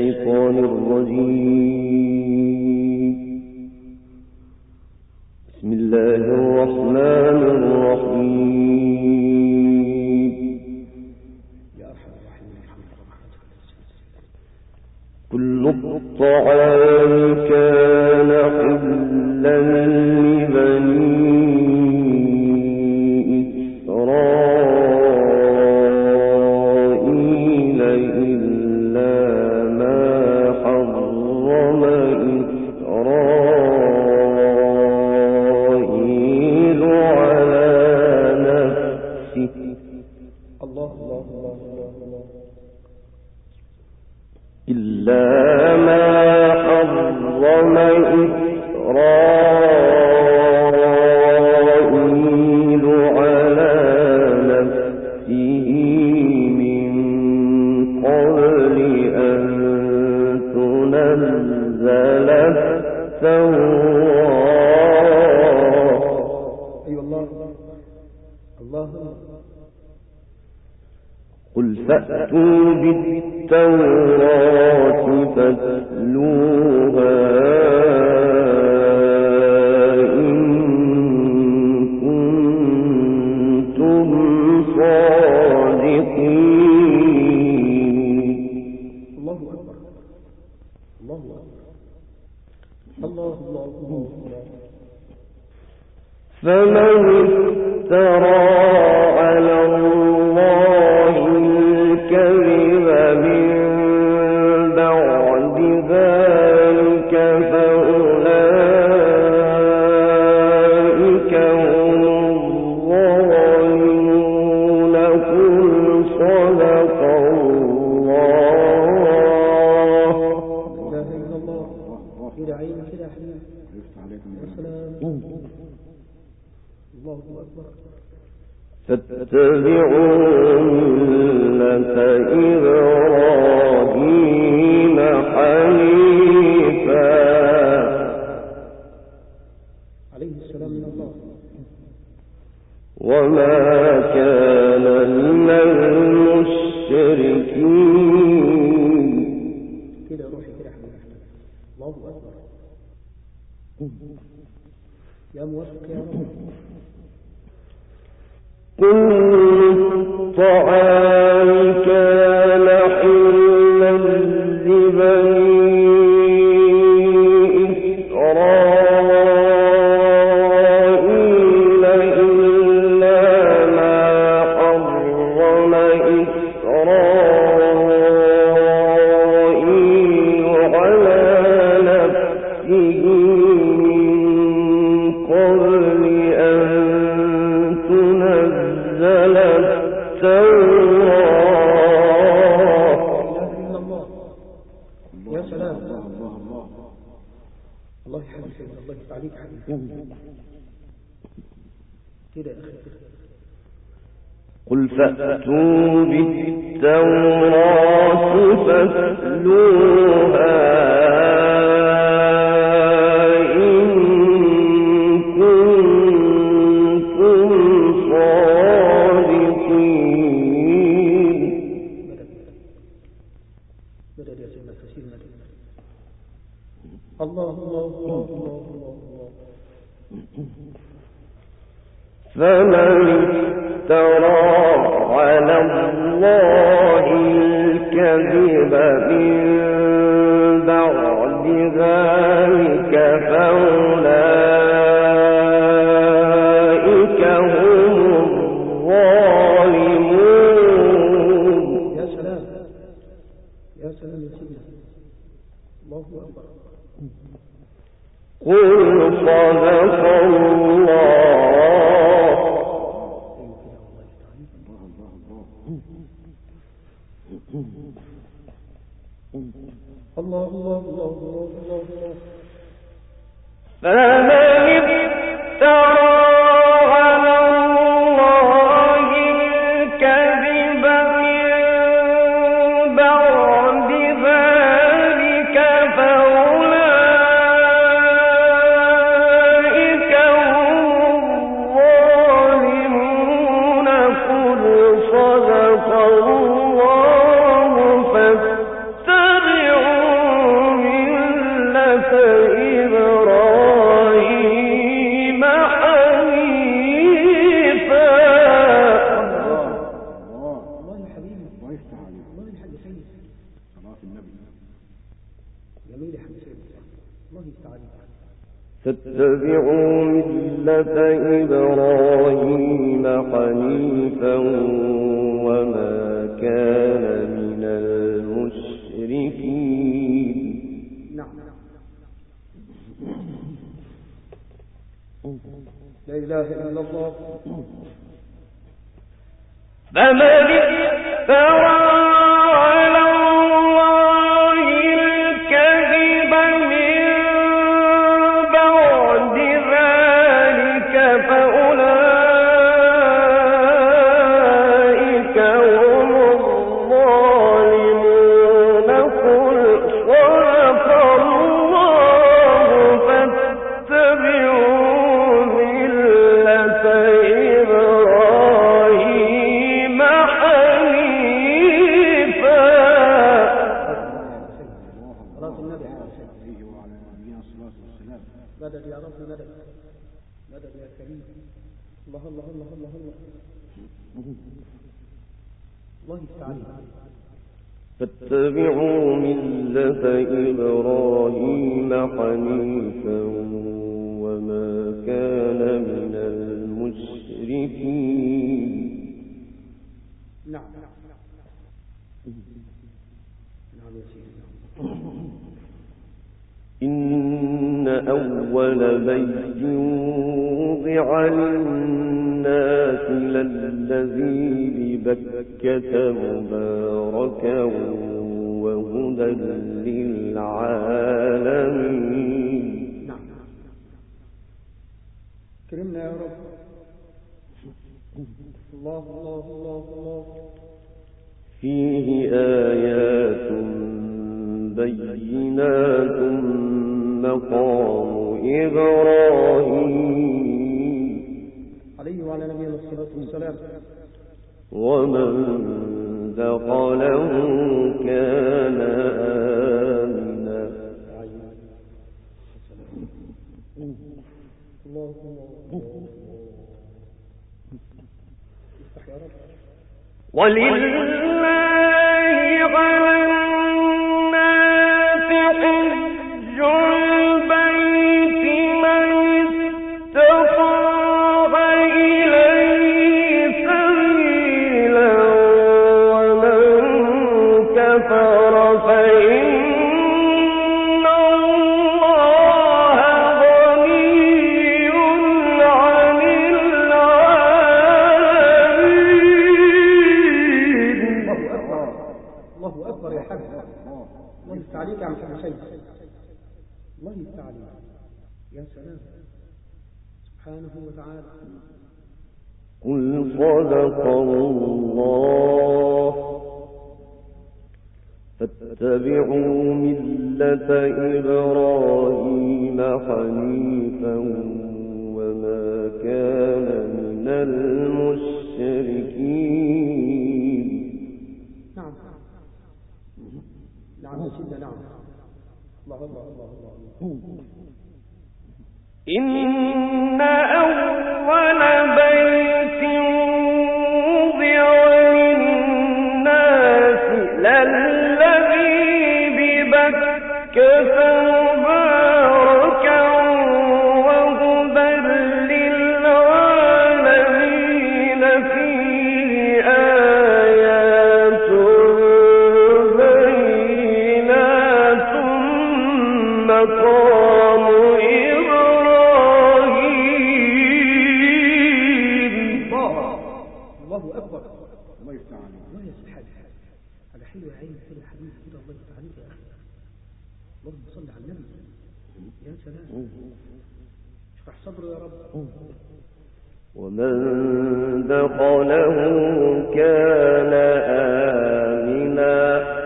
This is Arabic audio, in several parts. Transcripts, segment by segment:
الشيطان الرجيم. بسم الله الرحمن الرحيم. كل الطعام كان حلا لبني إسرائيل إلا ما حرم إسرائيل على نفسه إلا ما حرم إسرائيل على نفسه من قبل أن تنزل التوراة. أيوة الله قل فأتوا بالتوراة فاتلوها إن كنتم صادقين. الله أكبر الله أكبر الله. فمن افترى على الله الكذب من بعد ذلك فأولئك هم الظالمون. قل صدق الله. لا إله إلا الله. كده عين كده حبيبي. الله أكبر. فاتبعوا ملة إبراهيم حنيفا عليه السلام من الله وما كان من المشركين. كده روحي كده حبيبي. الله أكبر. يا موفق يا رب. كل الطعام كان حلا لبني إسرائيل إلا ما حرم إسرائيل على نفسه من قبل أن تنزل التوراة. يا سلام. الله يحفظك الله يفتح حبيبي. كده يا أخي. قل فأتوا بالتوراة فاتلوها إن كنتم صادقين. مدد يا سيدنا كثير مدد. الله الله الله الله الله. فمن افترى على الله الكذب من بعد ذلك فأولئك هم الظالمون. يا سلام يا سلام يا سيدنا. الله أكبر. قل صدق الله. الله الله الله الله الله. فمن افترى على الله الكذب من بعد ذلك فأولئك هم الظالمون. قل صدق الله فاتبعوا جميل يا حسين، الله يستعان. فاتبعوا ملة إبراهيم حنيفا وما كان من المشركين. نعم. لا إله إلا الله. فمن افترى على الله الكذب من بعد ذلك فأولئك هم الظالمون. قل صدق الله فاتبعوا ملة إبراهيم حنيفا. صلاة النبي عليه وعلى نبينا الصلاة والسلام. مدد يا رب، مدد مدد يا كريم. الله الله الله الله الله الله يستعان. فاتبعوا ملة إبراهيم حنيفا وما كان من المشركين. نعم نعم يا سيدي. إن أول بيت وضع للناس للذي ببكة مباركا وهدى للعالمين. نعم. كرمنا يا رب. الله الله الله الله. فيه آيات بينات مقام إبراهيم عليه وعلى نبينا الصلاة والسلام. ومن دخله كان آمنا. الله الله. افتح يا رب. ولله على الناس حج البيت من استطاع إليه سبيلا ومن كفر فإن الله غني عن العالمين. الله أكبر يا حاج. الله يستعليك يا محمد حسين. الله يستعليك يا سلام سبحانه وتعالى. قل صدق الله فاتبعوا ملة إبراهيم حنيفا وما كان من المشركين. نعم نعم يا سيدنا. نعم. الله الله الله الله. إن أول بيت وضع للناس للذي ببكة مباركا وهدى للعالمين. فيه آيات بينات مقام إبراهيم. الله أكبر. الله يستعان. الله يسبحان. هذا حلو يا عين، حلو حبيبي كده. الله يستعان يا أخي. اللهم صل على النبي. يا سلام. اشرح صدره يا رب. ومن دخله كان آمنا.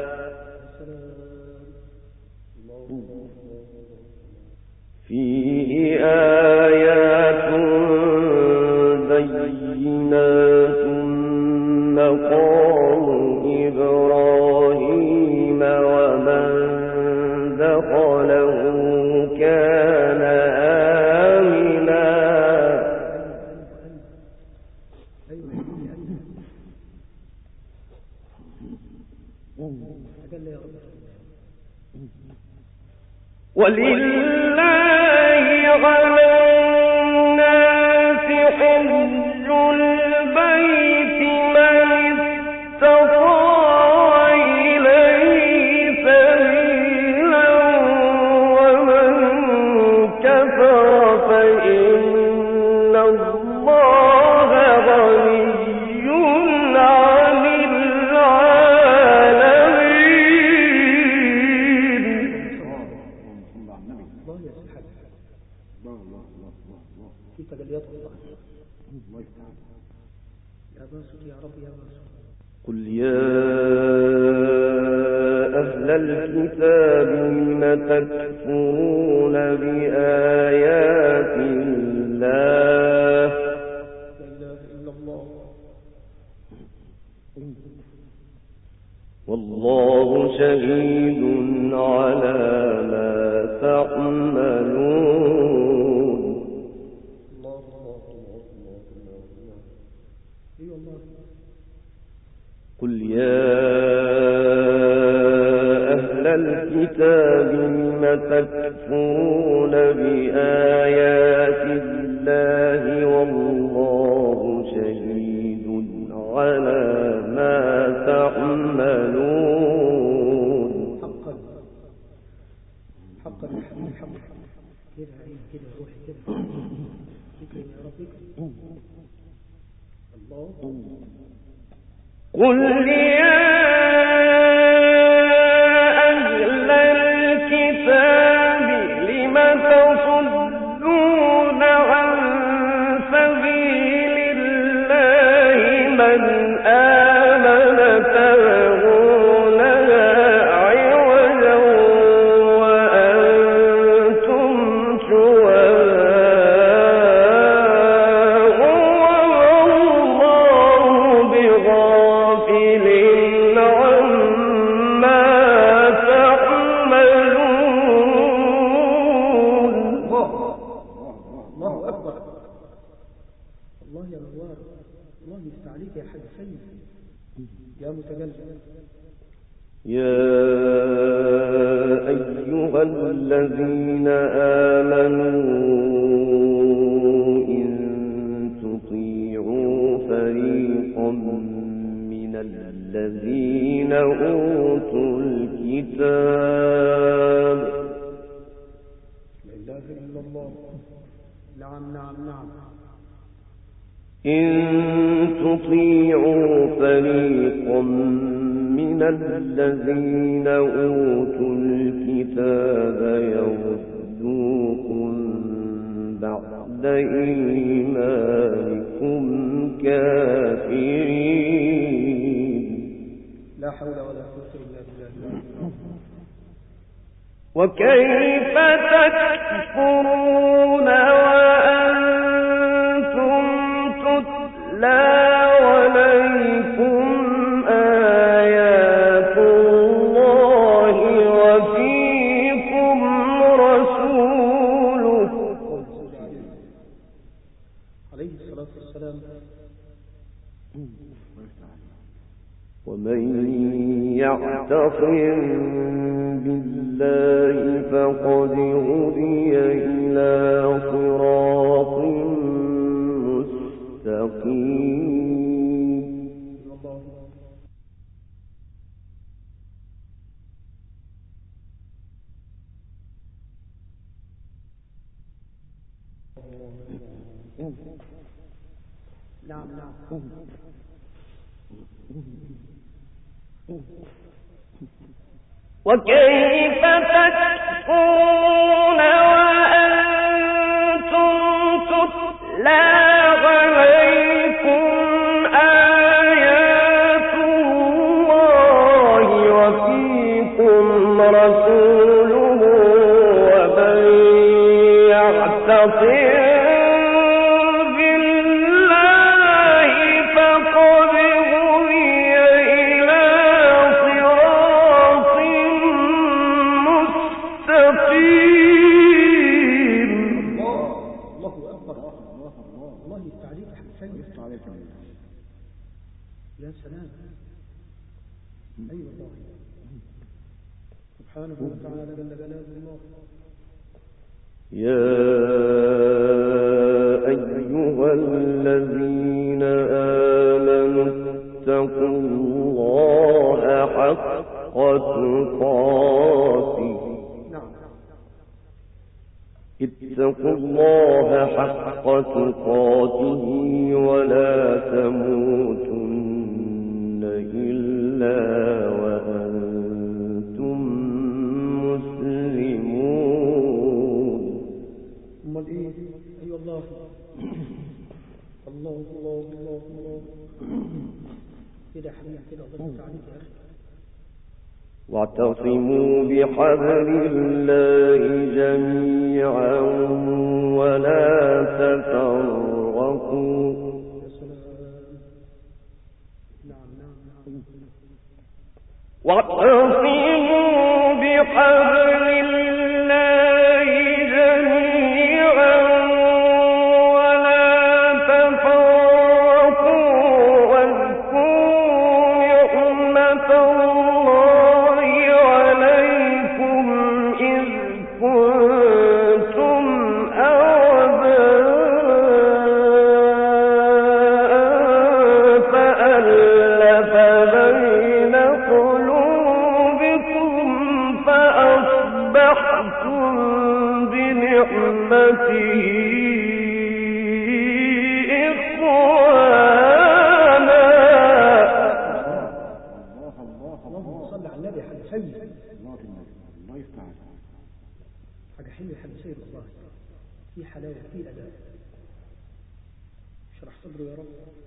فيه آيات بينات مقام إبراهيم ومن دخله كان آمنا. ولله على الناس حج البيت من استطاع إليه سبيلا ومن كفر فإن الله غني عن العالمين. الله يا سبحان في تجليات الله. يا باسط يا رب يا باسط. قل يا أهل الكتاب لم تكفرون بآيات الله لا إله إلا الله والله شهيد على ما تعملون. الله الله الله الله الله. اي والله. قل يا أهل الكتاب لم تكفرون بآيات الله والله شهيد على ما تعملون. حقا حقا حقا كده عين كده روحي كده اكرم يا رب اكرم. الله. قل يا أهل الكتاب لم تصدون عن سبيل الله من آمن تبغونها عوجا وأنتم شهداء والله بغافل عما تعملون. الله أكبر. الله يا نوار. الله يفتح عليك يا حاج سيد يا متجلد. يا أيها الذين آمنوا إن تطيعوا فريقا من الذين أوتوا الكتاب لا إله إلا الله. نعم نعم نعم. إن تطيعوا فريقا من الذين أوتوا الكتاب يردوكم بعد إيمانكم كافرين. لا حول ولا قوة إلا بالله. وكيف تكفرون وأنتم تتلى عليكم آيات الله وفيكم رسوله عليه الصلاة والسلام. ومن يعتصم بالله فقد هدي إلى صراط مستقيم. نعم نعم. وكيف تكفرون وأنتم تتلى عليكم آيات الله وفيكم رسوله ومن يعتصم يا سلام. أيوة الله سبحانه وتعالى جل جلاله الله. يا أيها الذين آمنوا اتقوا الله حق تقاته اتقوا الله حق تقاته ولا تموتن إلا وأنتم مسلمون. أمال إيه؟ أيوة الله الله الله الله الله كده يا حبيبي كده الله يفتح عليك يا أخي. واعتصموا بحبل الله جميعا ولا تفرقوا. يا سلام. نعم نعم نعم. واعتصموا بحبل الله جميعا ولا تفرقوا واذكروا نعمة الله عليكم إذ كنتم أعداء فألف بين قلوبكم فأصبحتم بنعمته إخوانا. اللهم صل على النبي حاجة سيد. الله يفتح عليك. حاجة حلوة حاجة سيد والله. في حلاوة في أداء. اشرح صدره يا رب.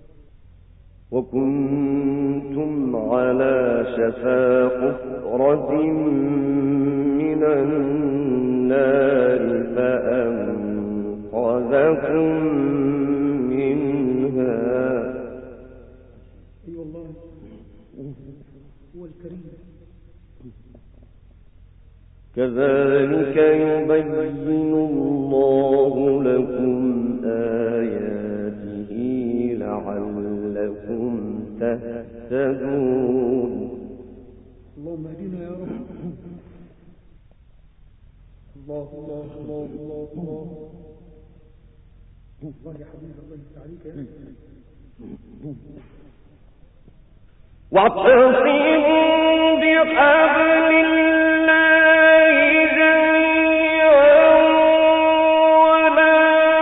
وكنتم على شفا حفرة من النار فأنقذكم منها. أي والله هو الكريم. كذلك يبين الله لكم آياته لعلكم تهتدون. اللهم اهدنا يا رب. الله الله الله الله الله الله يا حبيبي الله يفتح عليك يا أخي. واعتصموا بحبل الله جميعا ولا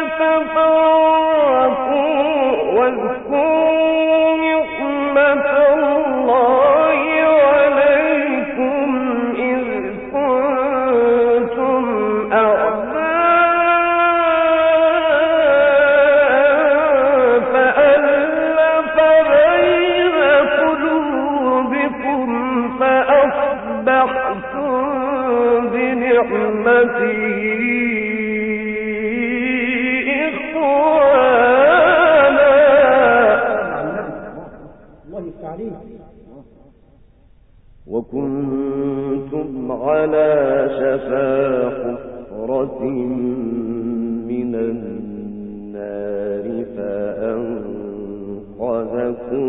تفرقوا واذكروا نعمة الله عليكم إذ كنتم أعداء فألف بين قلوبكم فأصبحتم بنعمته إخوانا. الله يفتح عليك. وكنتم على شفا حفرة من النار فأنقذكم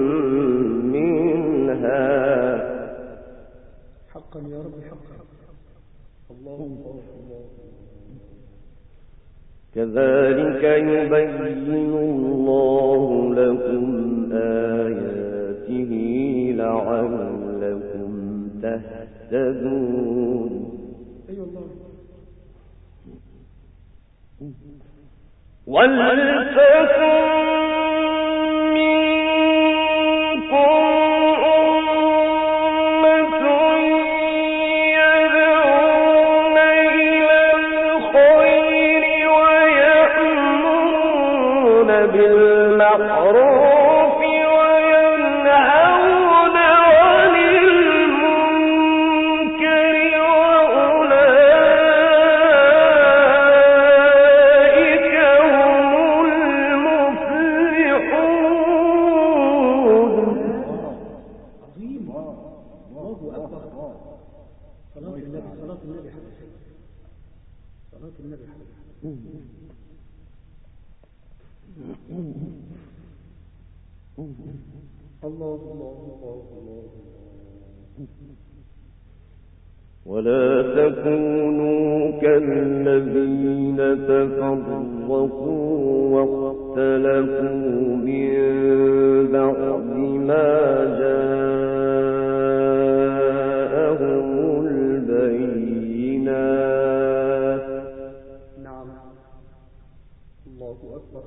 منها. حقا يا رب حقا. الله الله الله. كذلك يبين الله لكم آياته لعلكم تهتدون. أي والله. ولتكن منكم أمة يدعون إلى الخير ويأمرون بالمعروف وينهون عن المنكر وأولئك هم المفلحون. عظيم. الله أكبر. صلاة النبي صلاة النبي حبيبي. صلاة النبي حبيبي. الله الله الله الله. ولا تكونوا الذين تفرقوا واختلفوا من بعد ما جاءهم البينات. نعم. الله أكبر.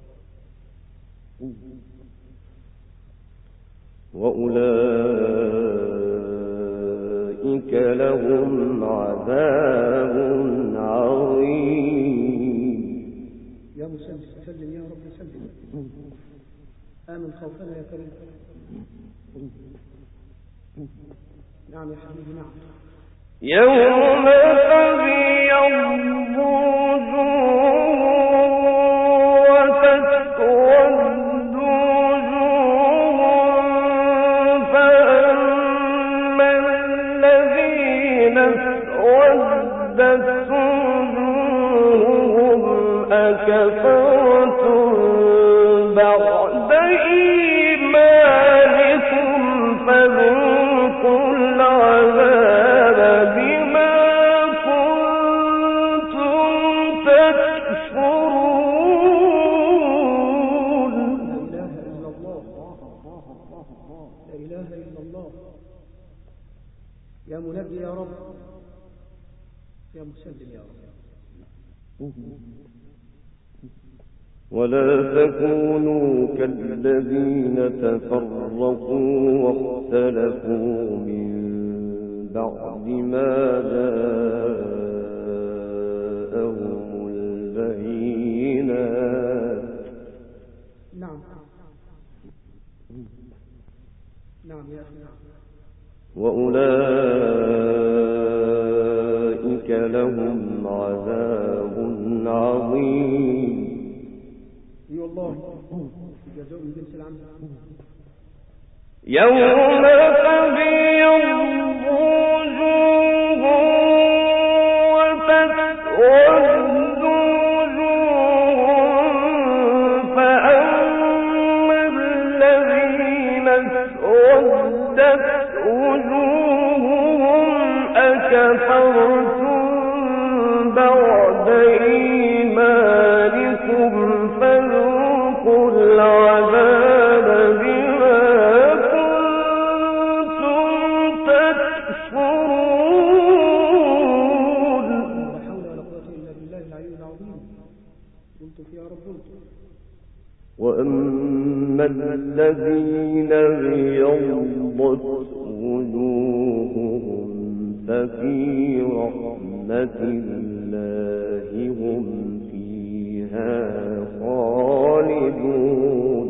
وأولئك لهم عذاب عظيم. يا مسلم سلم يا رب سلم. آمن خوفنا يا كريم. نعم يا حبيبي نعم. يوم تبيض وجوه وتسود وجوه، فأما الذين اسودت وجوههم أكفرتم بعد إيمانكم فذوقوا العذاب بما كنتم تكفرون. لا إله إلا الله. لا إله إلا الله. يا منجي يا رب، يا مسلم يا رب. ولا تكونوا كالذين تفرقوا واختلفوا من بعد ما جاءهم البينات. نعم نعم يا أخي نعم. وأولئك لهم عذاب عظيم. اي والله جزاء من جنس العمل. يوم تبيض وجوه وتسود وجوه، فأما الذين اسودت وجوههم أكفرتم بعد إيمانكم فذوقوا العذاب بما كنتم تكفرون. لا حول ولا قوة إلا بالله العلي العظيم. قلت يا رب قلت. وأما الذين ابيضت وجوههم ففي رحمة الله هم فيها خالدون.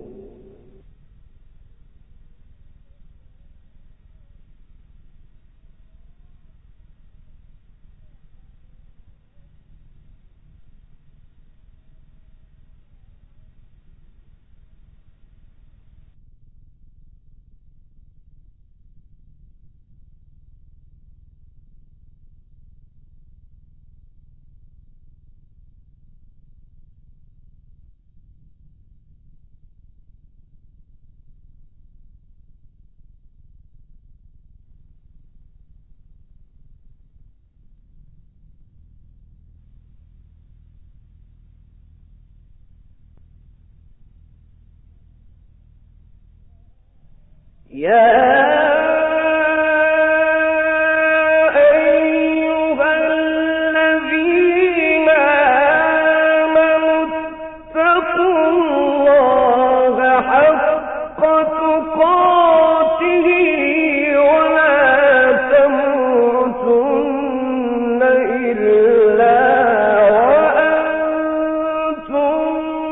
يا أيها الذين آمنوا اتقوا الله حق تقاته ولا تموتن إلا وأنتم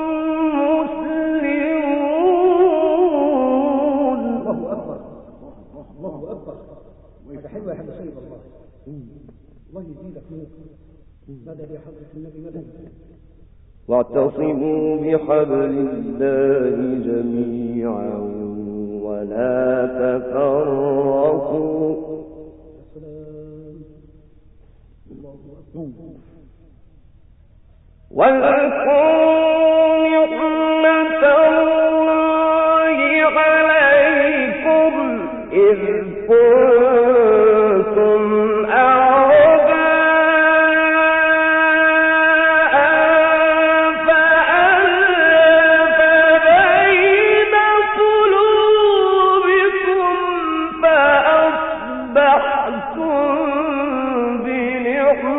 مسلمون. الله أكبر الله أكبر. حاجة حلوة يا حاج سيد الله. الله يزيدك نور. مدد يا حضرة النبي مدد. واعتصموا بحبل الله جميعا ولا تفرقوا. السلام. الله أكبر. واذكروا نعمة الله عليكم إذ كنتم أعداء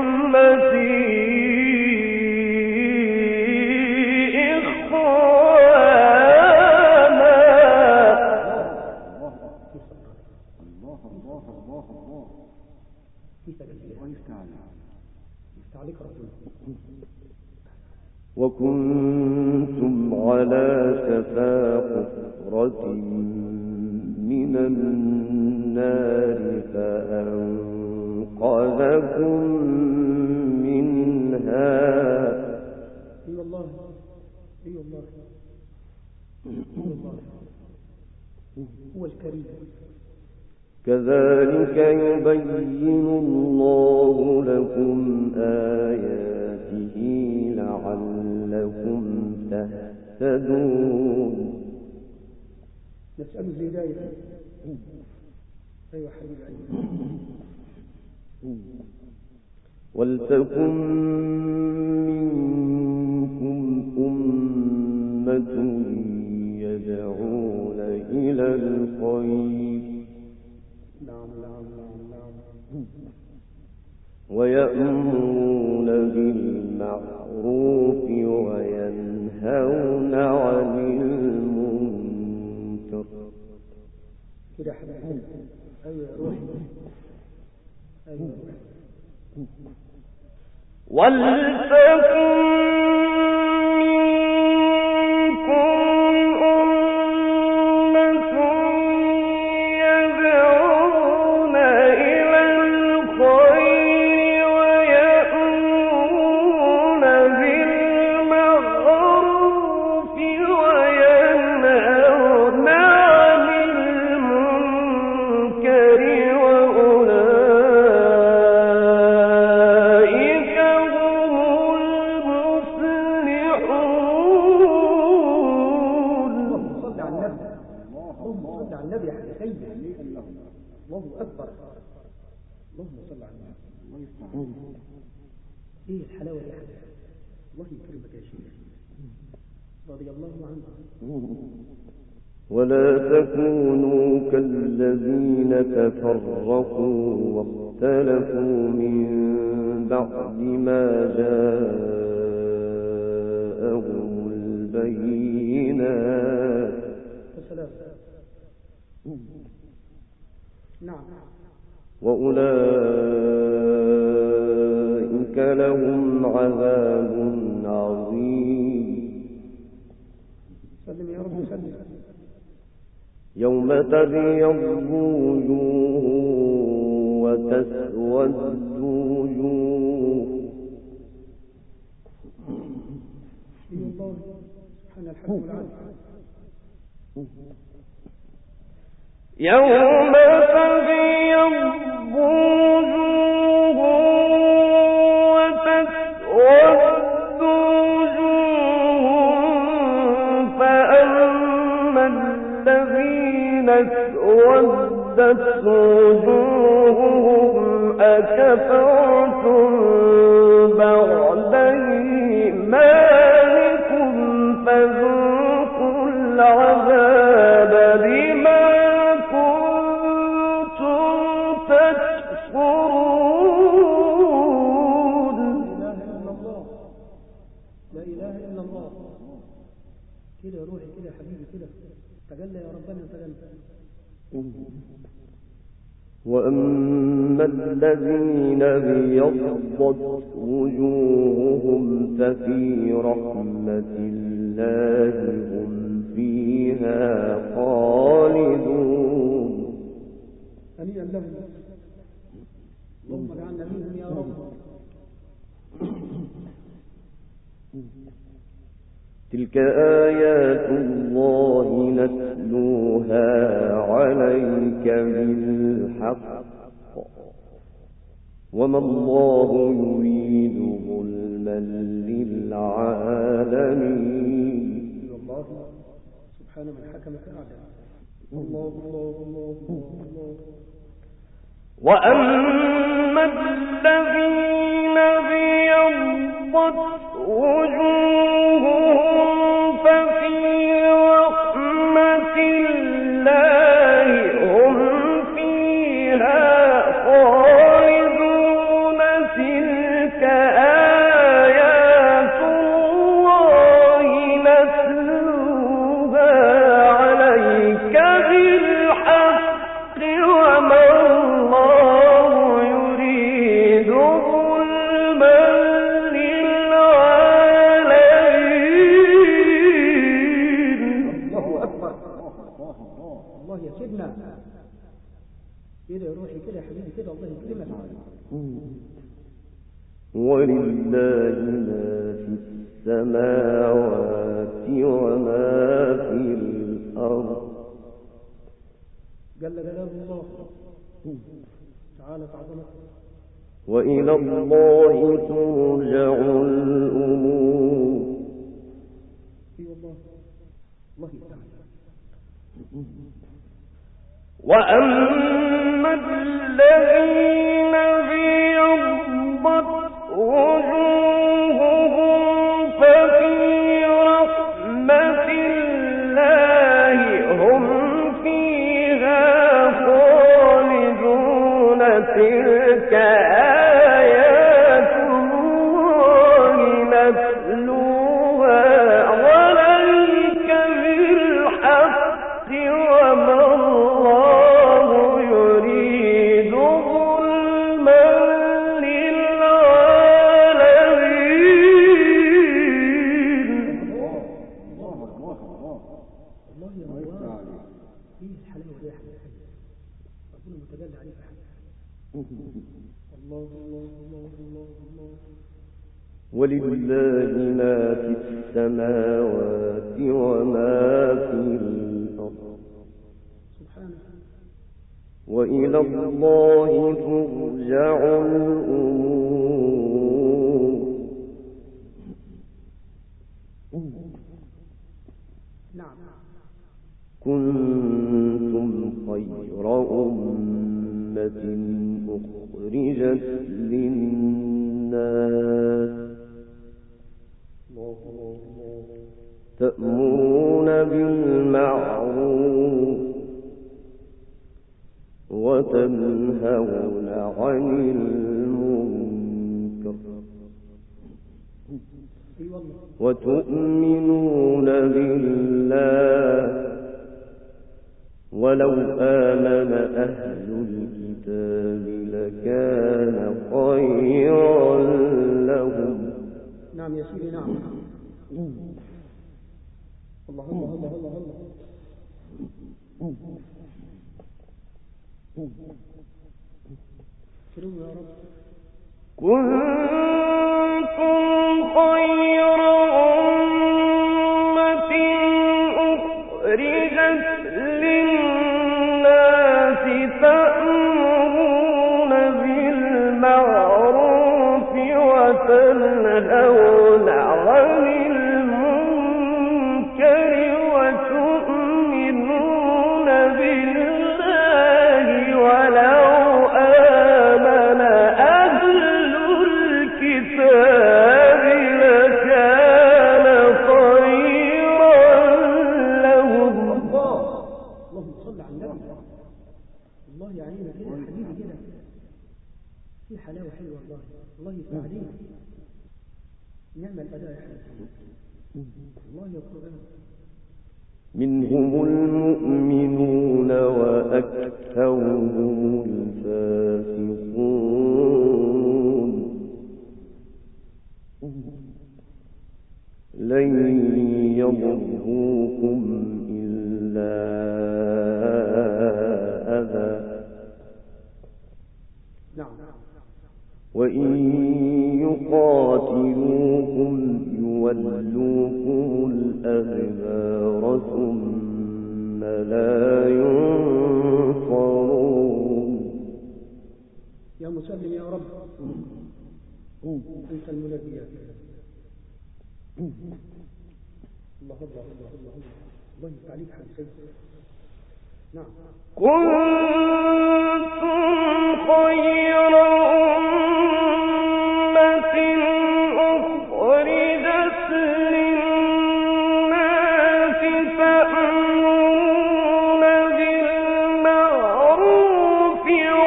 وكنتم على شفا حفرة من النار فأنقذكم منها. أي الله أي الله هو الكريم. كذلك يبين الله لكم آياته لعلكم تهتدون. نسأل الهداية. أيوة حبيبي. ولتكن منكم أمة يدعون إلى الخير ويأمرون بالمعروف وينهون عن المنكر. كده حبيبي. أيوة روحي. أيوة ولتكن ايه الحلاوة دي يا حبيبي. الله يكرمك يا شيخ رضي الله عنه. ولا تكونوا كالذين تفرقوا واختلفوا من بعد ما جاءهم البينات. نعم. وأولئك لهم عذاب عظيم. سلم يا رب سلم. يوم تبيض وجوه وتسود وجوه. الله سبحان الحكم العدل. يوم تبيض وجوه وتسود وجوه فأما الذين اسودت وجوههم أكفرتم بعد إيمانكم فذوقوا العذاب بما كده يا روحي كده يا حبيبي كده. تجلى يا ربنا تجلى. وأما الذين ابيضت وجوههم ففي رحمة الله هم فيها خالدون. هنيئا لهم. اللهم اجعلنا منهم يا رب. تلك آيات الله نتلوها عليك بالحق وما الله يريد ظلما للعالمين. الله سبحان من حكم فأعدل. الله الله الله الله. وأما الذين ابيضت وجوههم ففي رحمة الله هم فيها خالدون. تلك كده الله يكرمك. ولله ما في السماوات وما في الأرض. جل جلال الله تعالى عظمته. وإلى الله ترجع الأمور. اي والله الله تعالى. وأما الذين ابيضت وجوههم ففي رحمة الله هم فيها خالدون. تلك آيات الله نتلوها عليك بالحق وما الله يريد ظلما للعالمين. الله يا الله ايه الحلاوه دي يا حبيبي. ربنا متجلى عليك يا حبيبي. الله الله الله الله الله. ولله ما في السماوات وما في الأرض. سبحانه. وإلى الله ترجع الأمور. نعم. كنتم خير أمة أخرجت للناس تأمرون بالمعروف وتنهون عن المنكر وتؤمنون بالله. ولو آمن أهل الكتاب لكان خيرا لهم. نعم يا سيدي نعم. الله الله الله الله الله. كرم يا رب. كنتم خير أمة أخرجت للناس تأمرون بالمعروف وتنهون عن المنكر وتؤمنون بالله. ولو آمن أهل الكتاب لكان خيرا لهم. اللهم صل على النبي. الله يعينك كده يا حبيبي كده. في حلاوة حلوة والله. الله يفتح عليك. نعم الأداء يا حبيبي. الله يا قرآن. منهم المؤمنون وأكثرهم الفاسقون. لن يضروكم إلا أذى. نعم. وإن يقاتلوكم يولوكم الأدبار ثم لا ينصرون. يا مسلم يا رب أنت المنبي يا الله الله الله الله الله يفتح عليك حبيبي. نعم. كنتم خير أمة أخرجت للناس تأمرون بالمعروف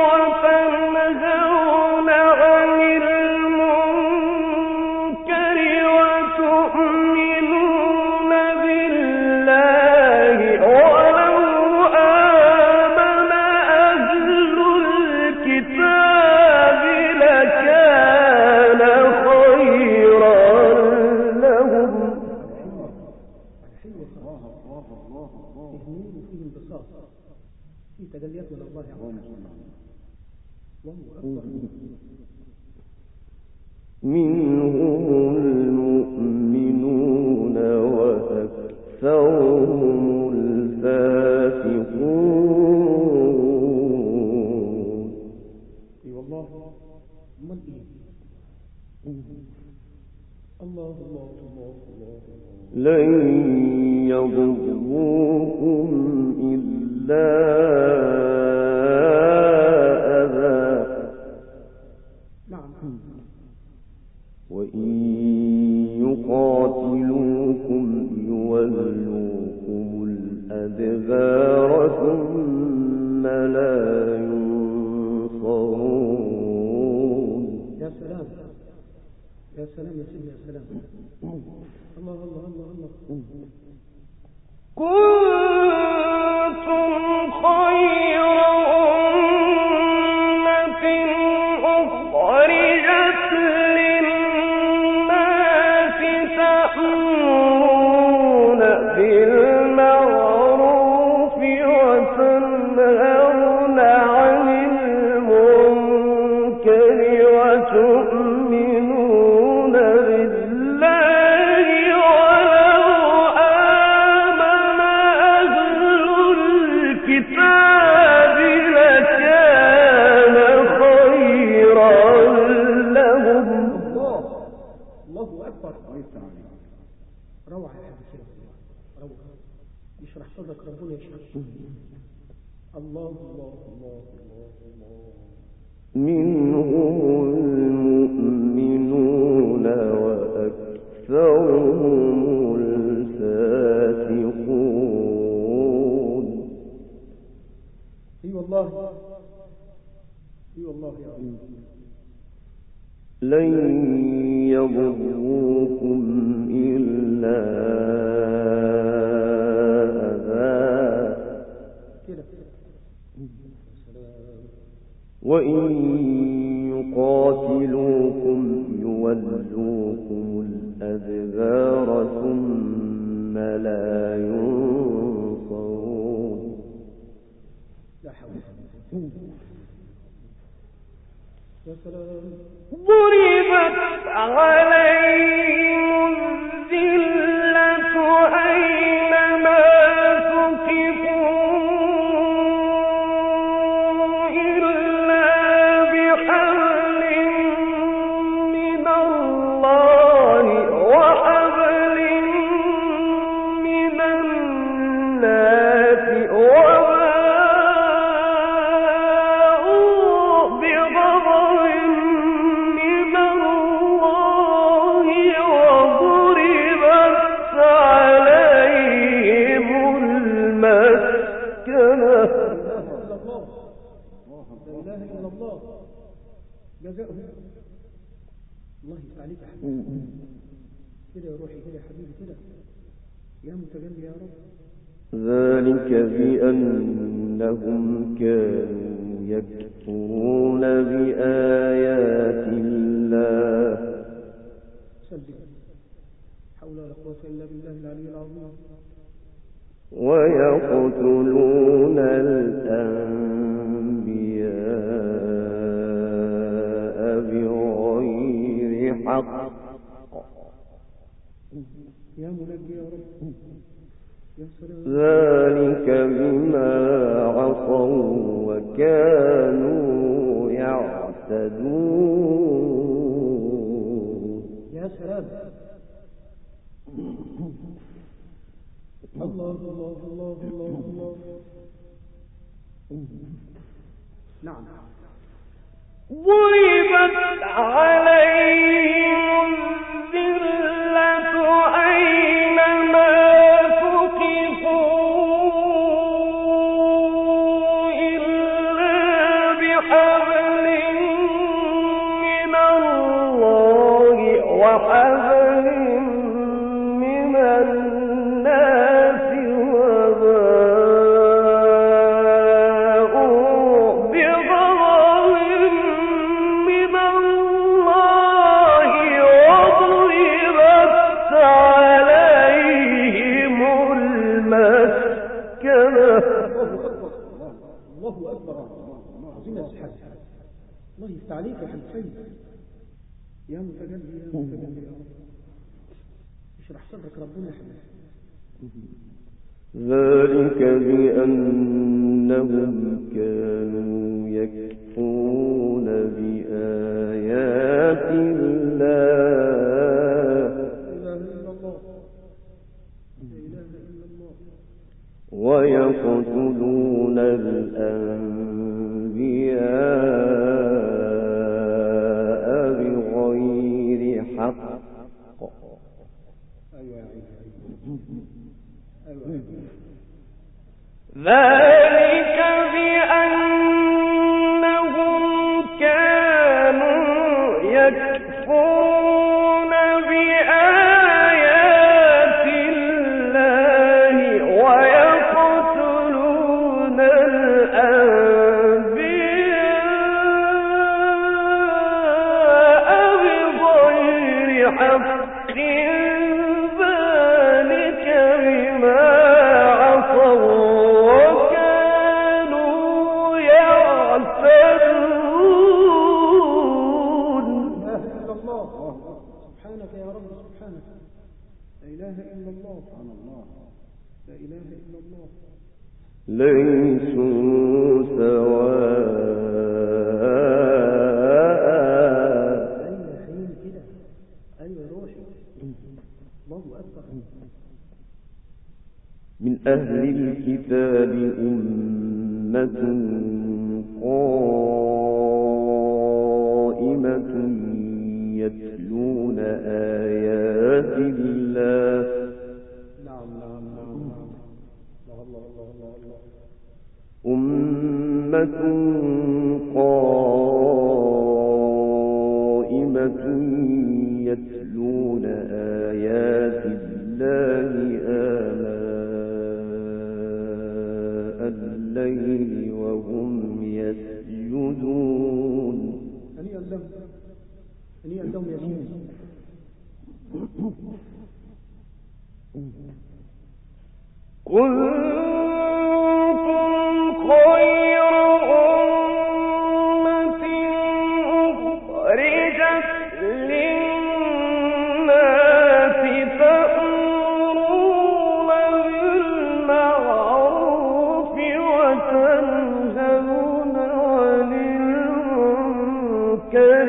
وتنهون عن المنكر وتؤمنون بالله. ولو آمن أهل الكتاب لكان خيرا لهم. فيه نور وفيه انبساط. فيه تجليات من الله عز وجل. منهم المؤمنون وأكثرهم الفاسقون. اي والله. امال ايه؟ الله الله الله الله. لن يضروكم إلا أذى. نعم. وإن يقاتلوكم يولوكم الأدبار ثم لا ينصرون. يا سلام يا سلام يا سيدي يا سلام. الله الله الله الله. كنتم خير أمة أخرجت للناس تأمرون بالمعروف وتنهون عن المنكر وتؤمنون بالله ولو آمن أهل الكتاب لكان خيرا لهم. الله أكبر. روعة يا حبيبي روعة. يشرح صدرك ربنا يشرح. الله الله الله الله الله. منهم المؤمنون وأكثرهم الفاسقون. اي والله اي والله يا رب. لن يضروكم إلا أذى. وإن يقاتلوكم يولوكم الأدبار ثم لا ينصرون. لا حول يا سلام. ضربت عليهم الذلة أينما ثقفوا إلا بحبل من الله وحبل من الناس وباءوا بغضب من الله وضربت عليهم المسكنة. لا اله الا الله. جزاؤهم الله يفتح عليك يا حبيبي. كده يا روحي كده يا حبيبي كده يا متجلي يا رب. ذلك بأنهم كانوا يكفرون بآيات الله. سلم. حول ولا قوة إلا بالله العلي العظيم. ويقتلون الأنبياء بغير حق. يا منجي يا رب. يا سلام. ذلك بما عصوا وكانوا يعتدون. يا سلام. الله الله الله الله الله. نعم. ضربت عليهم الذلة أينما ثقفوا إلا بحبل من الله وحبل من الناس وباءوا بغضب من الله وضربت عليهم المسكنة. الله أكبر. عظيم السحاب. الله يفتح عليك يا حسين، يا متجلي يا متجلي يا رب، اشرح صدرك ربنا يا حبيبي. ذلك بأنهم كانوا يكفرون بآيات الله ويقتلون الأنبياء بغير حق. ذلك بأنهم كانوا يكفرون بآيات الله ويقتلون الأنبياء بغير حق. ذلك بما ليسوا سواء. من أهل الكتاب أمة قائمة يتلون آيات الله أمة قائمة يتلون آيات الله آناء الليل وهم يسجدون. هنيئا لهم يا شيخ. كنتم خير أمة أخرجت للناس تأمرون بالمعروف وتنهون عن المنكر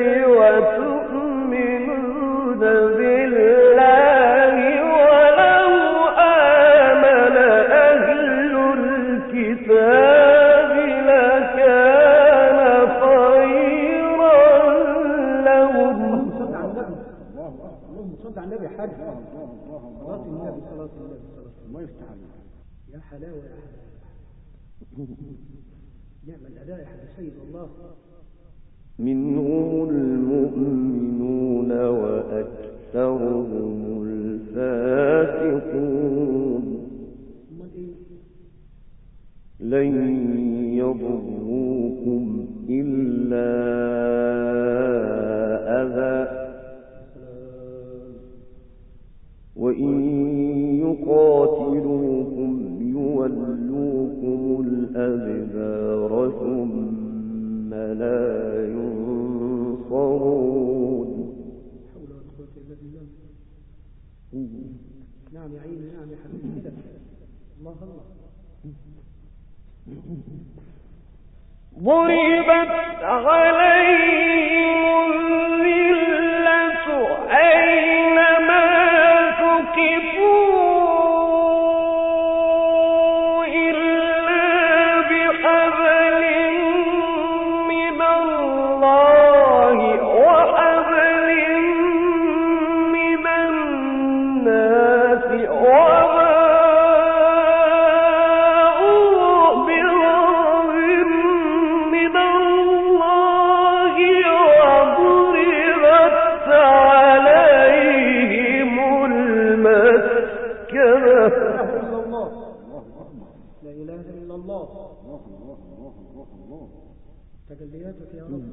وتؤمنون بالله ولو آمن أهل الكتاب لكان خيرا لهم. اللهم صل على النبي حاج. صلاة النبي صلاة النبي الله يفتح عليك. يا حلاوة يا حلاوة. نعم الأداء يا حاج سيد الله. منهم المؤمنون وأكثرهم الفاسقون. لن يضروكم إلا أذى وإن يقاتلوكم يولوكم الأدبار ثم لا ينصرون. حول ولا قوة إلا بالله. نعم يا عيني نعم يا حبيبي كده. الله الله. ضربت عليهم الذلة أينما ثقفوا إلا بحبل من الله وحبل من الناس تجلياتك يا رب.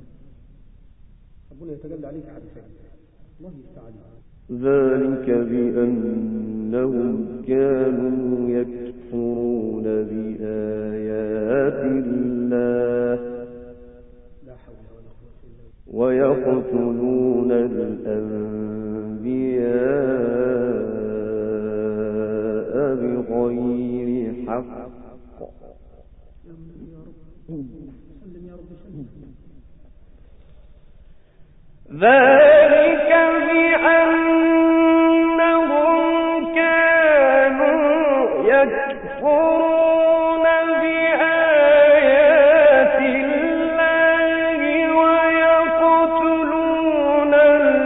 ربنا يتجلى عليك على خير. الله يستعان. ذلك بأنهم كانوا يكفرون بآيات الله لا حول ولا ويقتلون الأنبياء بغير حق. ذلك بأنهم كانوا يكفرون بآيات الله ويقتلون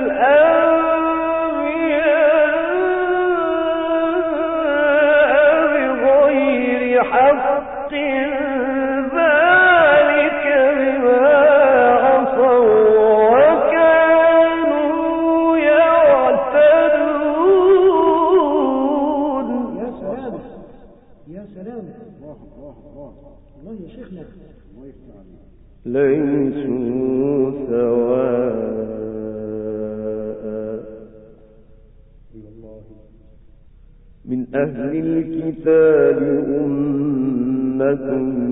الأنبياء بغير حق. ذلك بما عصوا وكانوا يعتدون. يا سلام. الله يا شيخنا. ليسوا سواء من أهل الكتاب أمة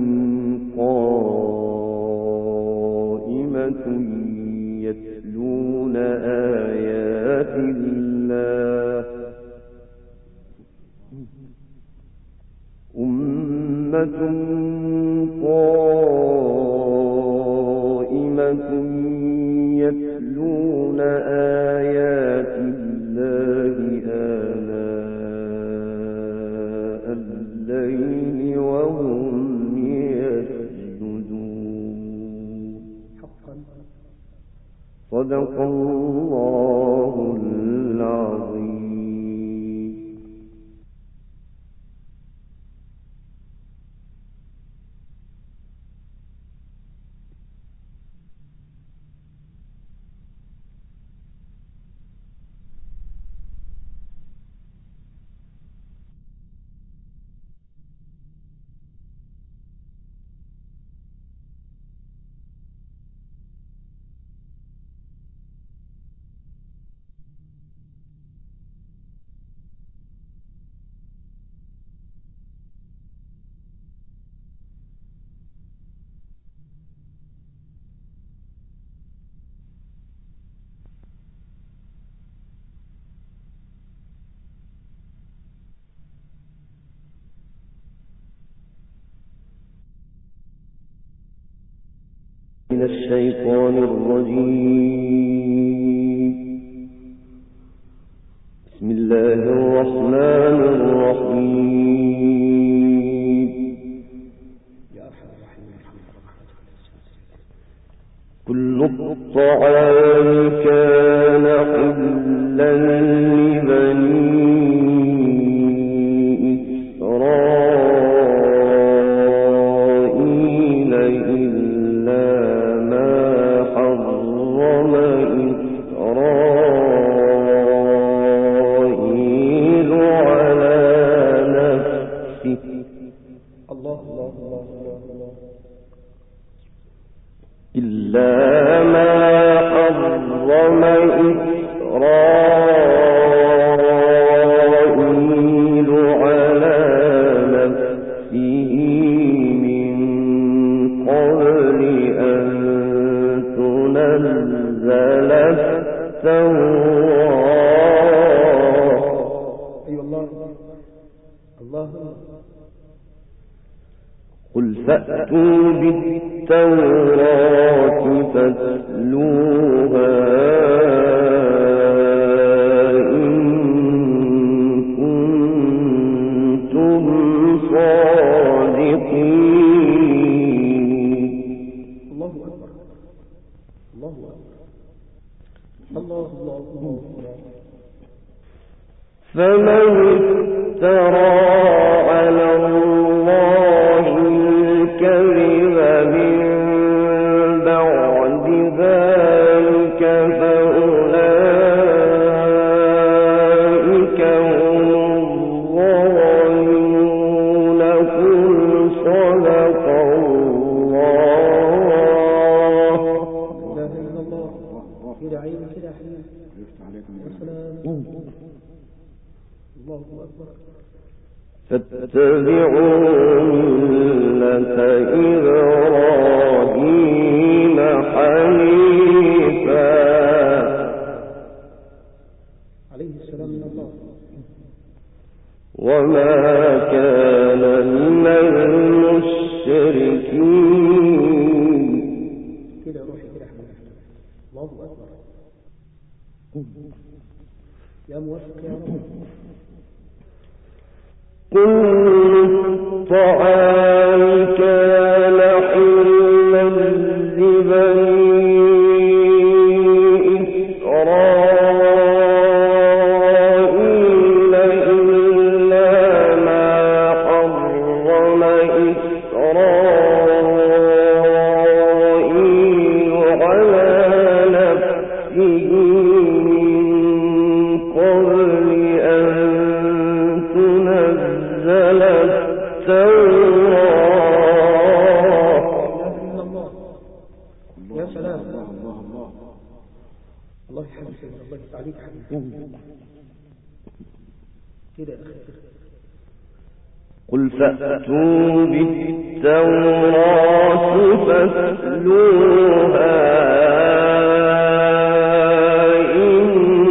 قائمة يتلون آيات الله أمة قائمة يتلون آيات الله آناء الليل وهم يسجدون. صدق الله العظيم. من الشيطان الرجيم. بسم الله الرحمن الرحيم. كل الطعام كان حلا لبني إسرائيل إلا ما حرم إسرائيل على نفسه. إلا ما حرم إسرائيل على نفسه من قبل أن تنزل التوراة. قل فأتوا بالتوراة فاتلوها إن كنتم صادقين. الله أكبر. الله أكبر. الله الله الله. فمن افترى على الله الكذب من بعد ذلك فأولئك هم الظالمون. قل صدق الله. لا إله إلا الله. كده عين كده حين. الله أكبر. فاتبعوا ملة إبراهيم حنيفا وما كان من المشركين. كده روحي كده حبيبي. الله أكبر. يا موفق يا رب. كل الطعام كان حلا لبني إسرائيل إلا ما حرم إسرائيل على نفسه من قبل أن تنزل التوراة. يا سلام. الله يحفظك الله يفتح حبيبي. كده يا أخي. قل فأتوا بالتوراة فاتلوها إن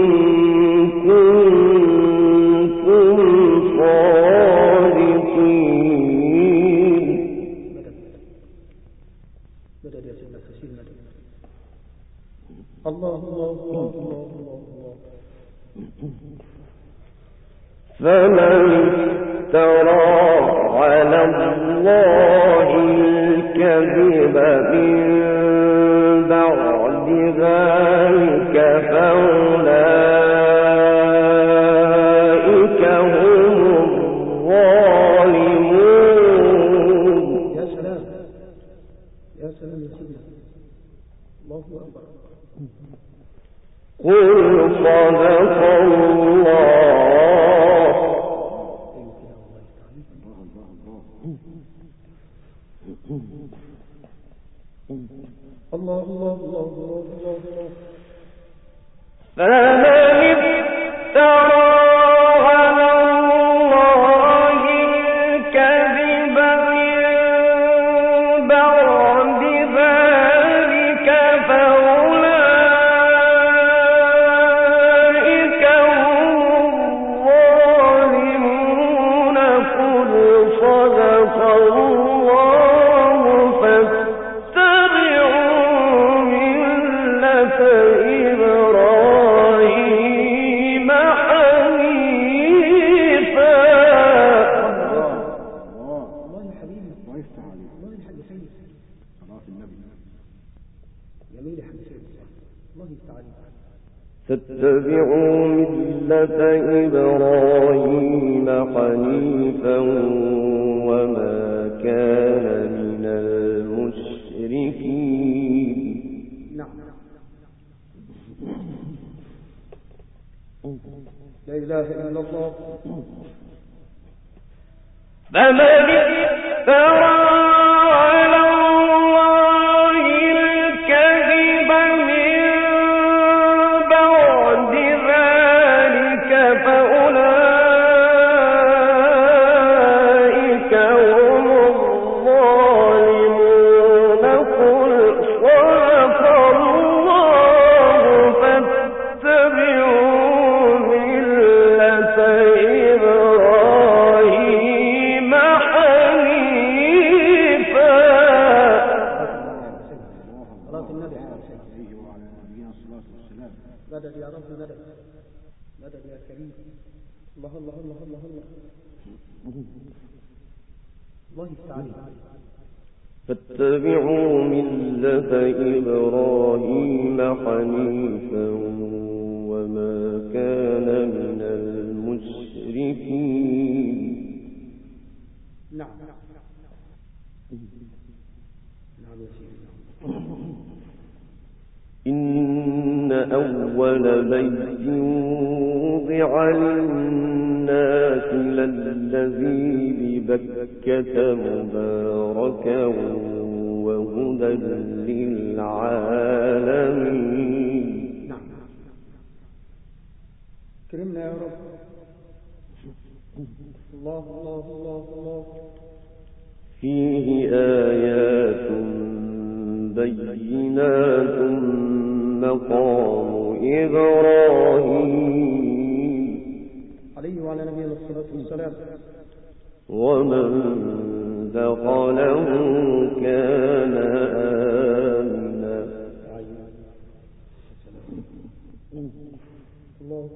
كنتم صادقين. مدد يا سيدنا كثير مدد. الله الله الله الله الله. فمن افترى على الله الكذب من بعد ذلك فأولئك هم الظالمون. يا سلام يا سلام يا سيدنا. الله أكبر. قل صدق الله. الله الله الله الله الله. فمن افترى على الله الكذب من بعد ذلك فأولئك هم الظالمون. قل صدق الله فاتبعوا ملة إبراهيم حنيفا. الله يا حبيبي. الله يفتح عليك. الله يا حاج سيد. صلاة النبي. جميل يا حاج سيد. الله يفتح عليك. فاتبعوا ملة إبراهيم حنيفا وما كان من المشركين. نعم. لا إله إلا الله. فمن افترى على الله الكذب من بعد ذلك فأولئك هم الظالمون. قل صدق الله فاتبعوا ملة إبراهيم حنيفا. صلاة النبي عليه الصلاة عليه وعلى نبينا الصلاة والسلام. مدد يا رب مدد. مدد يا كريم. الله الله الله الله الله. الله يفتح عليك. فاتبعوا ملة إبراهيم حنيفا وما كان من المشركين. نعم. نعم يا سيدي. إن أول بيت وضع للناس للذي ببكة مباركا وهدى للعالمين. نعم. كرمنا يا رب. الله الله الله الله. فيه آيات بينات مقام إبراهيم. عليه وعلى على نبينا الصلاة والسلام. ومن دخله كان آمنا. الله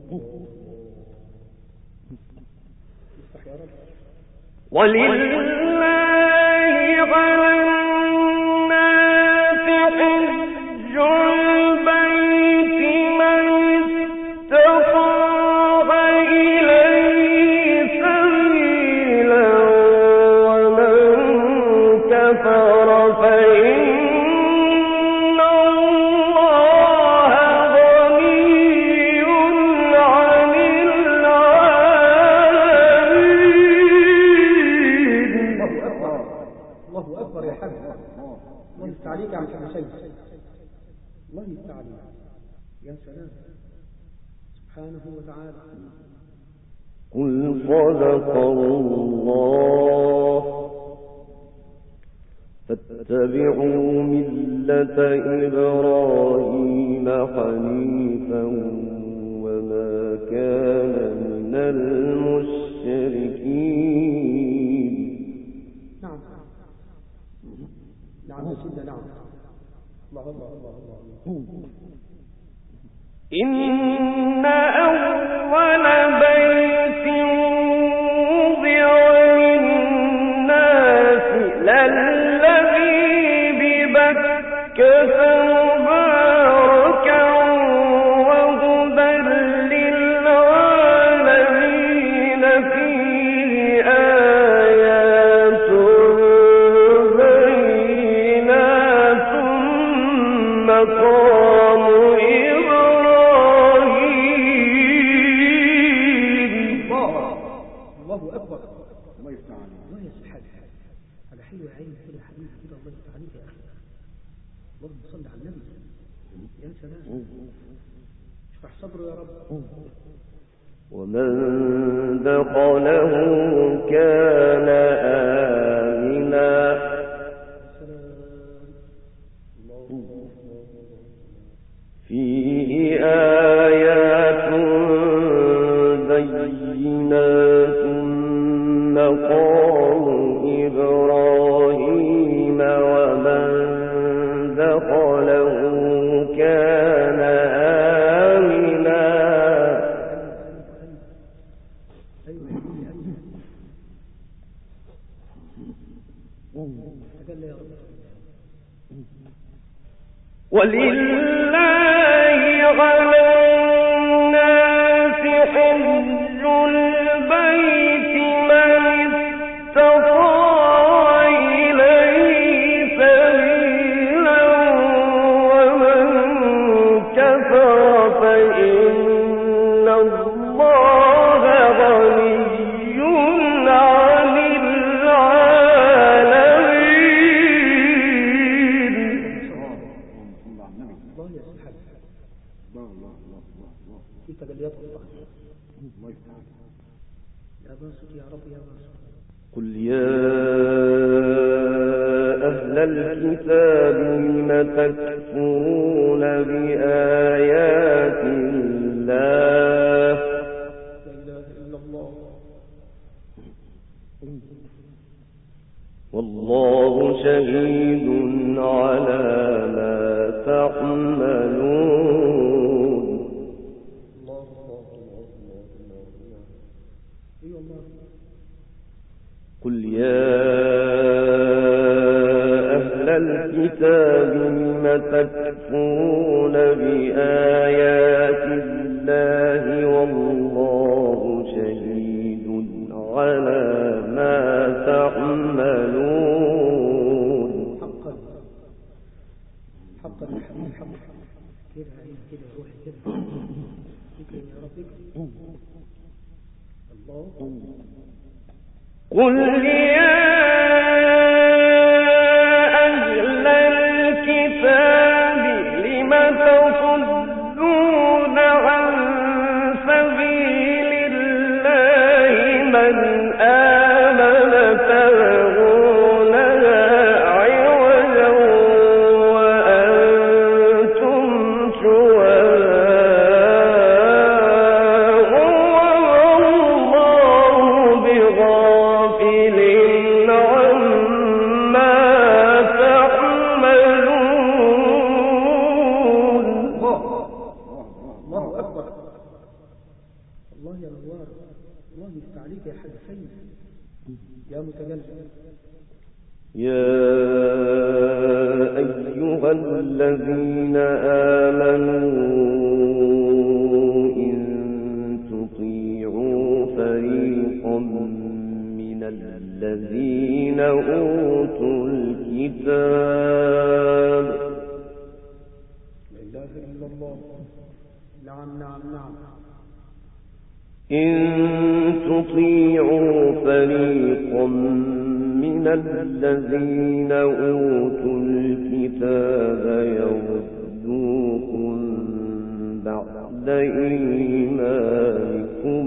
افتح يا رب. ولله على الناس حج البيت من استطاع إليه سبيلا ومن كفر فإن الله غني عن العالمين. الله أكبر يا حاج. الله يفتح عليك يا عم حسين. الله يفتح عليك. يا سلام سبحانه وتعالى. قل صدق الله فاتبعوا ملة إبراهيم حنيفا وما كان من المشركين. نعم نعم يا سيدنا. نعم. الله الله الله الله. إن أول بيت وضع للناس للذي ببكة مباركا وهدى للعالمين فيه آيات بينات مقام الله أكبر. الله يفتح عليك. الله يا سبحان. هذا حلو يا عيني كده يا حبيبي كده. الله يفتح عليك يا أخي. اللهم صل على النبي. يا سلام اشرح صدره يا رب. ومن دخله كان آمنا. فيه آيات بينات مقام إبراهيم ومن دخله كان آمنا. ولله على الناس حج البيت من استطاع إليه سبيلا ومن كفر فإن الله غني عن العالمين. الله يا سبحان. الله في تجليات الله. الله يفتح عليك. يا باسط يا رب يا باسط. قل يا أهل الكتاب لم تكفرون بآيات الله لا إله إلا الله. والله شهيد على ما تعملون. الله الله الله الله الله. أي والله. قل يا أهل الكتاب لم تكفرون بآيات الله والله شهيد على ما تعملون. حقا حقا حقا كده عين كده روحي كده. اكرم يا رب اكرم. الله. قل يا أهل الكتاب لم تصدون عن سبيل الله من آمن تبغونها عوجا وأنتم شهداء والله الله يا نوار، الله يفتح عليك يا حاج سيد يا متجلد. يا أيها الذين آمنوا إن تطيعوا فريقا من الذين أوتوا الكتاب لا إله إلا الله. نعم نعم نعم. إن تطيعوا فريقا من الذين أوتوا الكتاب يردوكم بعد إيمانكم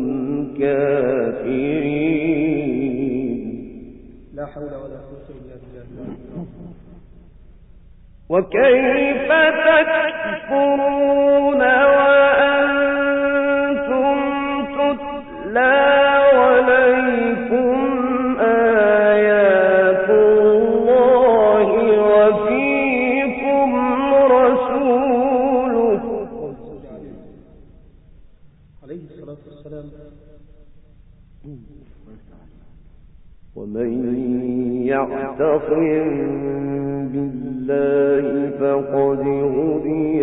كافرين. لا حول ولا قوة إلا بالله. وكيف تكفرون وأنتم تتلى عليكم آيات الله وفيكم رسوله عليه الصلاة والسلام. ومن يعتصم بالله فقد هدي